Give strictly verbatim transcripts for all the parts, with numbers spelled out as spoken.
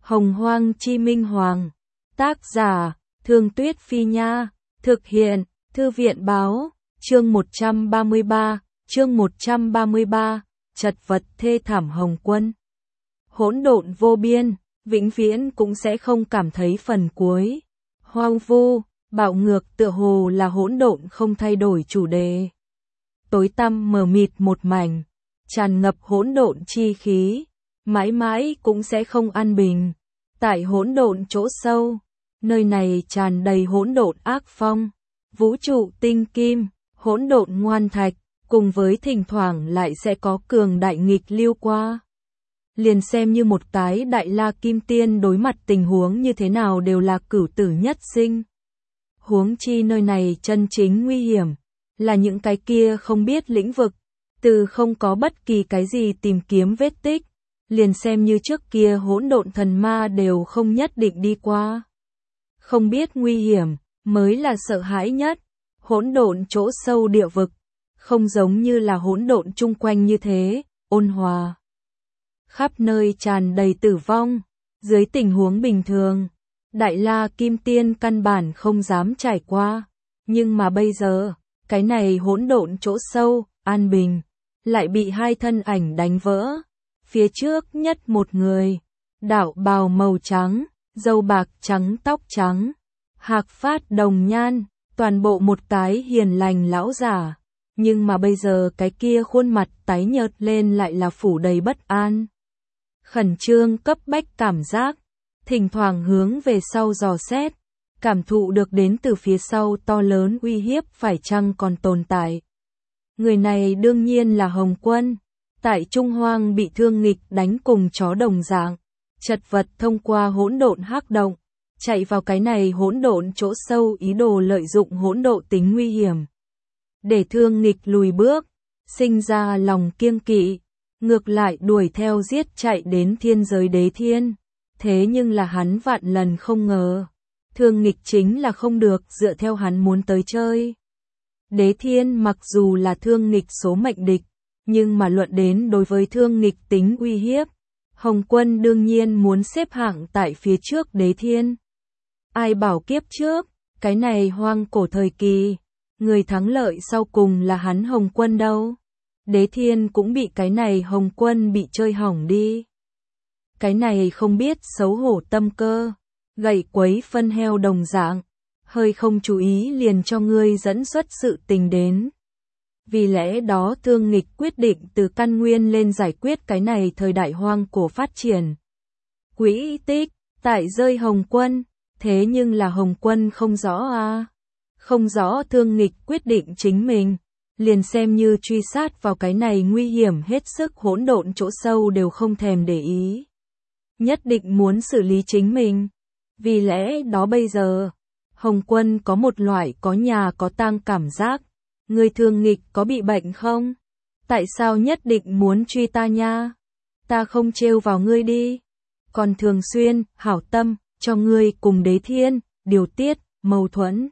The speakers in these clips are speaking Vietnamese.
Hồng Hoang Chi Minh Hoàng. Tác giả, Thương Tuyết Phi Nha. Thực hiện, Thư viện Báo. Chương một trăm ba mươi ba, chương một trăm ba mươi ba, chật vật thê thảm Hồng Quân. Hỗn độn vô biên, vĩnh viễn cũng sẽ không cảm thấy phần cuối. Hoang vu, bạo ngược tựa hồ là hỗn độn không thay đổi chủ đề. Tối tăm mờ mịt một mảnh, tràn ngập hỗn độn chi khí, mãi mãi cũng sẽ không an bình. Tại hỗn độn chỗ sâu, nơi này tràn đầy hỗn độn ác phong, vũ trụ tinh kim, hỗn độn ngoan thạch, cùng với thỉnh thoảng lại sẽ có cường đại nghịch lưu qua. Liền xem như một cái đại la kim tiên đối mặt tình huống như thế nào đều là cửu tử nhất sinh. Huống chi nơi này chân chính nguy hiểm, là những cái kia không biết lĩnh vực, từ không có bất kỳ cái gì tìm kiếm vết tích, liền xem như trước kia hỗn độn thần ma đều không nhất định đi qua. Không biết nguy hiểm, mới là sợ hãi nhất. Hỗn độn chỗ sâu địa vực, không giống như là hỗn độn chung quanh như thế, ôn hòa. Khắp nơi tràn đầy tử vong, dưới tình huống bình thường, đại la kim tiên căn bản không dám trải qua. Nhưng mà bây giờ, cái này hỗn độn chỗ sâu, an bình, lại bị hai thân ảnh đánh vỡ. Phía trước nhất một người, đạo bào màu trắng, râu bạc trắng tóc trắng, hạc phát đồng nhan, toàn bộ một cái hiền lành lão giả. Nhưng mà bây giờ cái kia khuôn mặt tái nhợt lên lại là phủ đầy bất an. Khẩn trương cấp bách cảm giác, thỉnh thoảng hướng về sau dò xét, cảm thụ được đến từ phía sau to lớn uy hiếp phải chăng còn tồn tại. Người này đương nhiên là Hồng Quân, tại Trung Hoang bị thương nghịch đánh cùng chó đồng dạng, chật vật thông qua hỗn độn hắc động, chạy vào cái này hỗn độn chỗ sâu ý đồ lợi dụng hỗn độ tính nguy hiểm. Để thương nghịch lùi bước, sinh ra lòng kiêng kỵ, ngược lại đuổi theo giết chạy đến thiên giới đế thiên. Thế nhưng là hắn vạn lần không ngờ, thương nghịch chính là không được dựa theo hắn muốn tới chơi. Đế thiên mặc dù là thương nghịch số mệnh địch, nhưng mà luận đến đối với thương nghịch tính uy hiếp, Hồng Quân đương nhiên muốn xếp hạng tại phía trước đế thiên. Ai bảo kiếp trước, cái này hoang cổ thời kỳ, người thắng lợi sau cùng là hắn Hồng Quân đâu. Đế thiên cũng bị cái này Hồng Quân bị chơi hỏng đi. Cái này không biết xấu hổ tâm cơ, gậy quấy phân heo đồng dạng, hơi không chú ý liền cho ngươi dẫn xuất sự tình đến. Vì lẽ đó thương nghịch quyết định từ căn nguyên lên giải quyết cái này thời đại hoang cổ phát triển. Quỹ tích, tại rơi Hồng Quân, thế nhưng là Hồng Quân không rõ à. Không rõ thương nghịch quyết định chính mình, liền xem như truy sát vào cái này nguy hiểm hết sức hỗn độn chỗ sâu đều không thèm để ý. Nhất định muốn xử lý chính mình. Vì lẽ đó bây giờ, Hồng Quân có một loại có nhà có tang cảm giác. Người thương nghịch có bị bệnh không? Tại sao nhất định muốn truy ta nha? Ta không trêu vào ngươi đi. Còn thường xuyên, hảo tâm, cho ngươi cùng đế thiên, điều tiết, mâu thuẫn.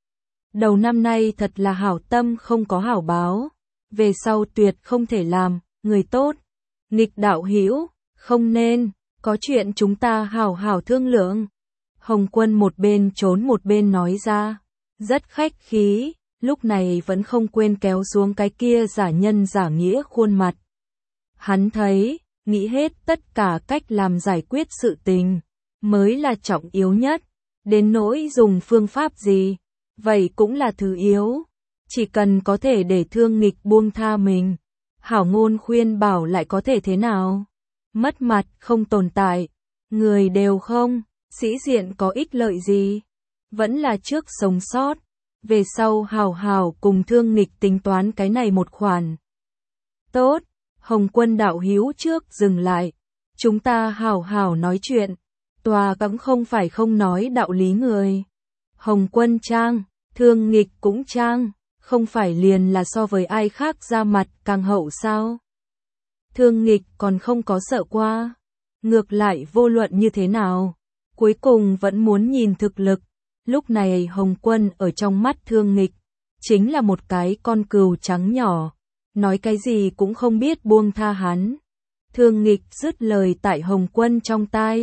Đầu năm nay thật là hảo tâm không có hảo báo. Về sau tuyệt không thể làm, người tốt. Nghịch đạo hữu, không nên, có chuyện chúng ta hảo hảo thương lượng. Hồng Quân một bên trốn một bên nói ra, rất khách khí. Lúc này vẫn không quên kéo xuống cái kia giả nhân giả nghĩa khuôn mặt. Hắn thấy, nghĩ hết tất cả cách làm giải quyết sự tình, mới là trọng yếu nhất. Đến nỗi dùng phương pháp gì, vậy cũng là thứ yếu. Chỉ cần có thể để thương nghịch buông tha mình, hảo ngôn khuyên bảo lại có thể thế nào. Mất mặt không tồn tại, người đều không, sĩ diện có ích lợi gì. Vẫn là trước sống sót. Về sau hào hào cùng thương nghịch tính toán cái này một khoản. Tốt, Hồng Quân đạo hữu trước dừng lại. Chúng ta hào hào nói chuyện. Tòa cũng không phải không nói đạo lý người. Hồng Quân trang, thương nghịch cũng trang, không phải liền là so với ai khác ra mặt càng hậu sao. Thương nghịch còn không có sợ qua. Ngược lại vô luận như thế nào, cuối cùng vẫn muốn nhìn thực lực. Lúc này Hồng Quân ở trong mắt thương nghịch, chính là một cái con cừu trắng nhỏ, nói cái gì cũng không biết buông tha hắn. Thương nghịch dứt lời tại Hồng Quân trong tai,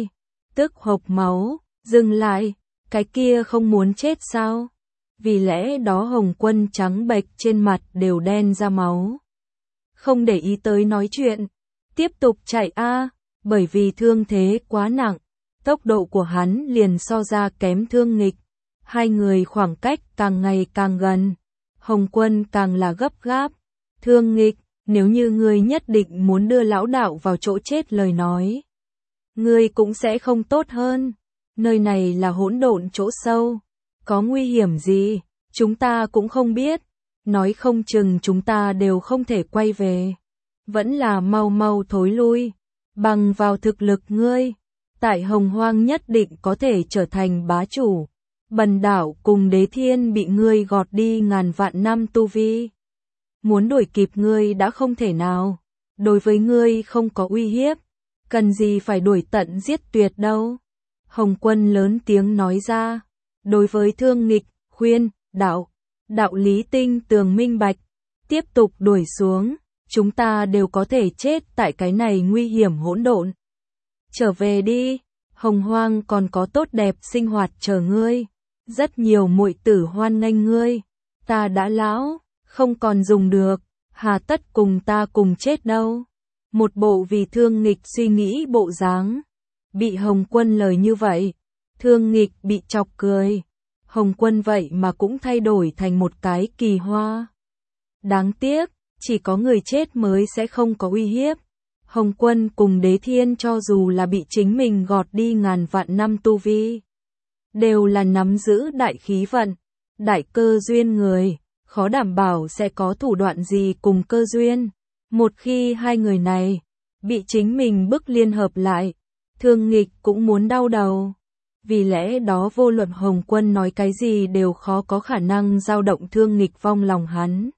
tức hộc máu, dừng lại, cái kia không muốn chết sao? Vì lẽ đó Hồng Quân trắng bệch trên mặt đều đen ra máu. Không để ý tới nói chuyện, tiếp tục chạy a, bởi vì thương thế quá nặng, tốc độ của hắn liền so ra kém Thương Nghịch. Hai người khoảng cách càng ngày càng gần, Hồng Quân càng là gấp gáp. Thương Nghịch, nếu như ngươi nhất định muốn đưa lão đạo vào chỗ chết lời nói, ngươi cũng sẽ không tốt hơn. Nơi này là hỗn độn chỗ sâu, có nguy hiểm gì, chúng ta cũng không biết, nói không chừng chúng ta đều không thể quay về. Vẫn là mau mau thối lui, bằng vào thực lực ngươi, tại Hồng Hoang nhất định có thể trở thành bá chủ. Bần đảo cùng Đế Thiên bị ngươi gọt đi ngàn vạn năm tu vi. Muốn đuổi kịp ngươi đã không thể nào, đối với ngươi không có uy hiếp, cần gì phải đuổi tận giết tuyệt đâu. Hồng Quân lớn tiếng nói ra, đối với Thương Nghịch, khuyên, đạo, đạo lý tinh tường minh bạch, tiếp tục đuổi xuống, chúng ta đều có thể chết tại cái này nguy hiểm hỗn độn. Trở về đi, Hồng Hoang còn có tốt đẹp sinh hoạt chờ ngươi, rất nhiều muội tử hoan nghênh ngươi, ta đã lão, không còn dùng được, hà tất cùng ta cùng chết đâu. Một bộ vì Thương Nghịch suy nghĩ bộ dáng. Bị Hồng Quân lời như vậy, Thương Nghịch bị chọc cười. Hồng Quân vậy mà cũng thay đổi thành một cái kỳ hoa. Đáng tiếc, chỉ có người chết mới sẽ không có uy hiếp. Hồng Quân cùng Đế Thiên cho dù là bị chính mình gọt đi ngàn vạn năm tu vi, đều là nắm giữ đại khí vận, đại cơ duyên người, khó đảm bảo sẽ có thủ đoạn gì cùng cơ duyên. Một khi hai người này bị chính mình bức liên hợp lại, Thương Nghịch cũng muốn đau đầu. Vì lẽ đó vô luận Hồng Quân nói cái gì đều khó có khả năng dao động Thương Nghịch vong lòng hắn.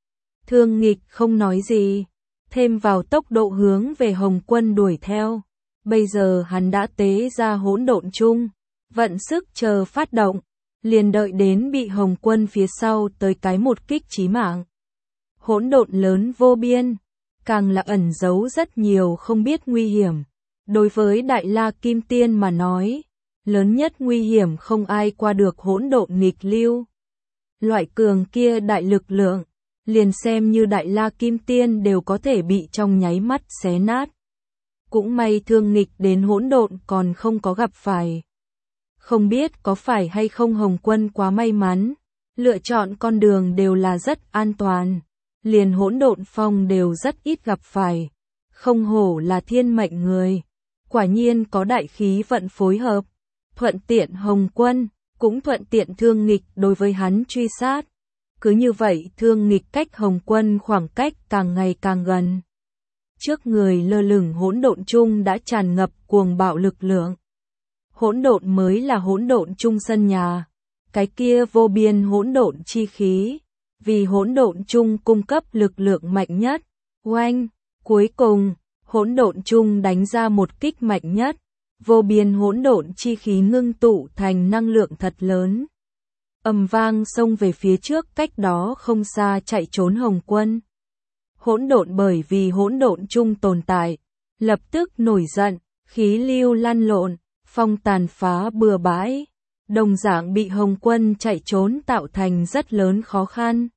Thương Nghịch không nói gì, thêm vào tốc độ hướng về Hồng Quân đuổi theo. Bây giờ hắn đã tế ra hỗn độn chung, vận sức chờ phát động, liền đợi đến bị Hồng Quân phía sau tới cái một kích chí mạng. Hỗn độn lớn vô biên, càng là ẩn giấu rất nhiều không biết nguy hiểm. Đối với Đại La Kim Tiên mà nói, lớn nhất nguy hiểm không ai qua được hỗn độn nghịch lưu. Loại cường kia đại lực lượng, liền xem như Đại La Kim Tiên đều có thể bị trong nháy mắt xé nát. Cũng may Thương Nghịch đến hỗn độn còn không có gặp phải. Không biết có phải hay không Hồng Quân quá may mắn, lựa chọn con đường đều là rất an toàn, liền hỗn độn phong đều rất ít gặp phải. Không hổ là thiên mệnh người, quả nhiên có đại khí vận phối hợp, thuận tiện Hồng Quân, cũng thuận tiện Thương Nghịch đối với hắn truy sát. Cứ như vậy Thương Nghịch cách Hồng Quân khoảng cách càng ngày càng gần. Trước người lơ lửng hỗn độn chung đã tràn ngập cuồng bạo lực lượng. Hỗn độn mới là hỗn độn chung sân nhà, cái kia vô biên hỗn độn chi khí, vì hỗn độn chung cung cấp lực lượng mạnh nhất. Oanh, cuối cùng, hỗn độn chung đánh ra một kích mạnh nhất, vô biên hỗn độn chi khí ngưng tụ thành năng lượng thật lớn. Ầm vang xông về phía trước cách đó không xa chạy trốn Hồng Quân. Hỗn độn bởi vì hỗn độn chung tồn tại, lập tức nổi giận, khí lưu lăn lộn, phong tàn phá bừa bãi, đồng dạng bị Hồng Quân chạy trốn tạo thành rất lớn khó khăn.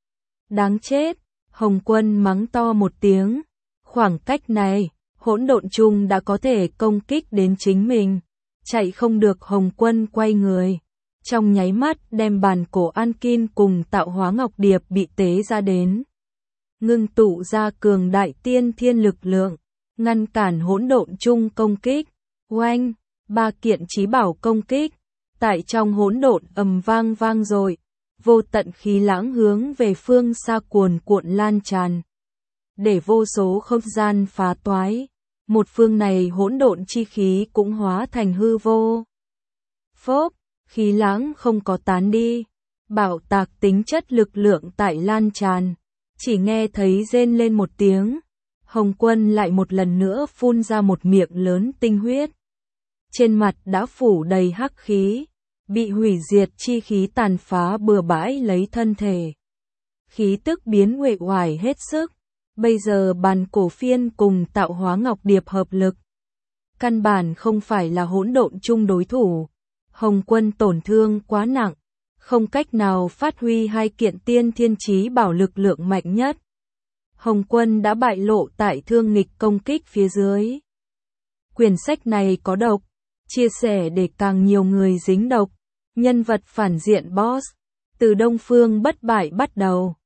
Đáng chết, Hồng Quân mắng to một tiếng, khoảng cách này, hỗn độn chung đã có thể công kích đến chính mình, chạy không được. Hồng Quân quay người, trong nháy mắt đem bàn cổ An Kin cùng tạo hóa ngọc điệp bị tế ra đến. Ngưng tụ ra cường đại tiên thiên lực lượng, ngăn cản hỗn độn chung công kích. Oanh, ba kiện chí bảo công kích, tại trong hỗn độn ầm vang vang rồi, vô tận khí lãng hướng về phương xa cuồn cuộn lan tràn, để vô số không gian phá toái, một phương này hỗn độn chi khí cũng hóa thành hư vô. Phốp, khí lãng không có tán đi, bạo tạc tính chất lực lượng tại lan tràn, chỉ nghe thấy rên lên một tiếng, Hồng Quân lại một lần nữa phun ra một miệng lớn tinh huyết. Trên mặt đã phủ đầy hắc khí, bị hủy diệt chi khí tàn phá bừa bãi lấy thân thể. Khí tức biến uể oải hết sức, bây giờ bàn cổ phiên cùng tạo hóa ngọc điệp hợp lực. căn bản không phải là hỗn độn chung đối thủ. Hồng Quân tổn thương quá nặng, không cách nào phát huy hai kiện tiên thiên chí bảo lực lượng mạnh nhất. Hồng Quân đã bại lộ tại thương nghịch công kích phía dưới. Quyển sách này có độc, chia sẻ để càng nhiều người dính độc. Nhân vật phản diện boss, từ Đông Phương bất bại bắt đầu.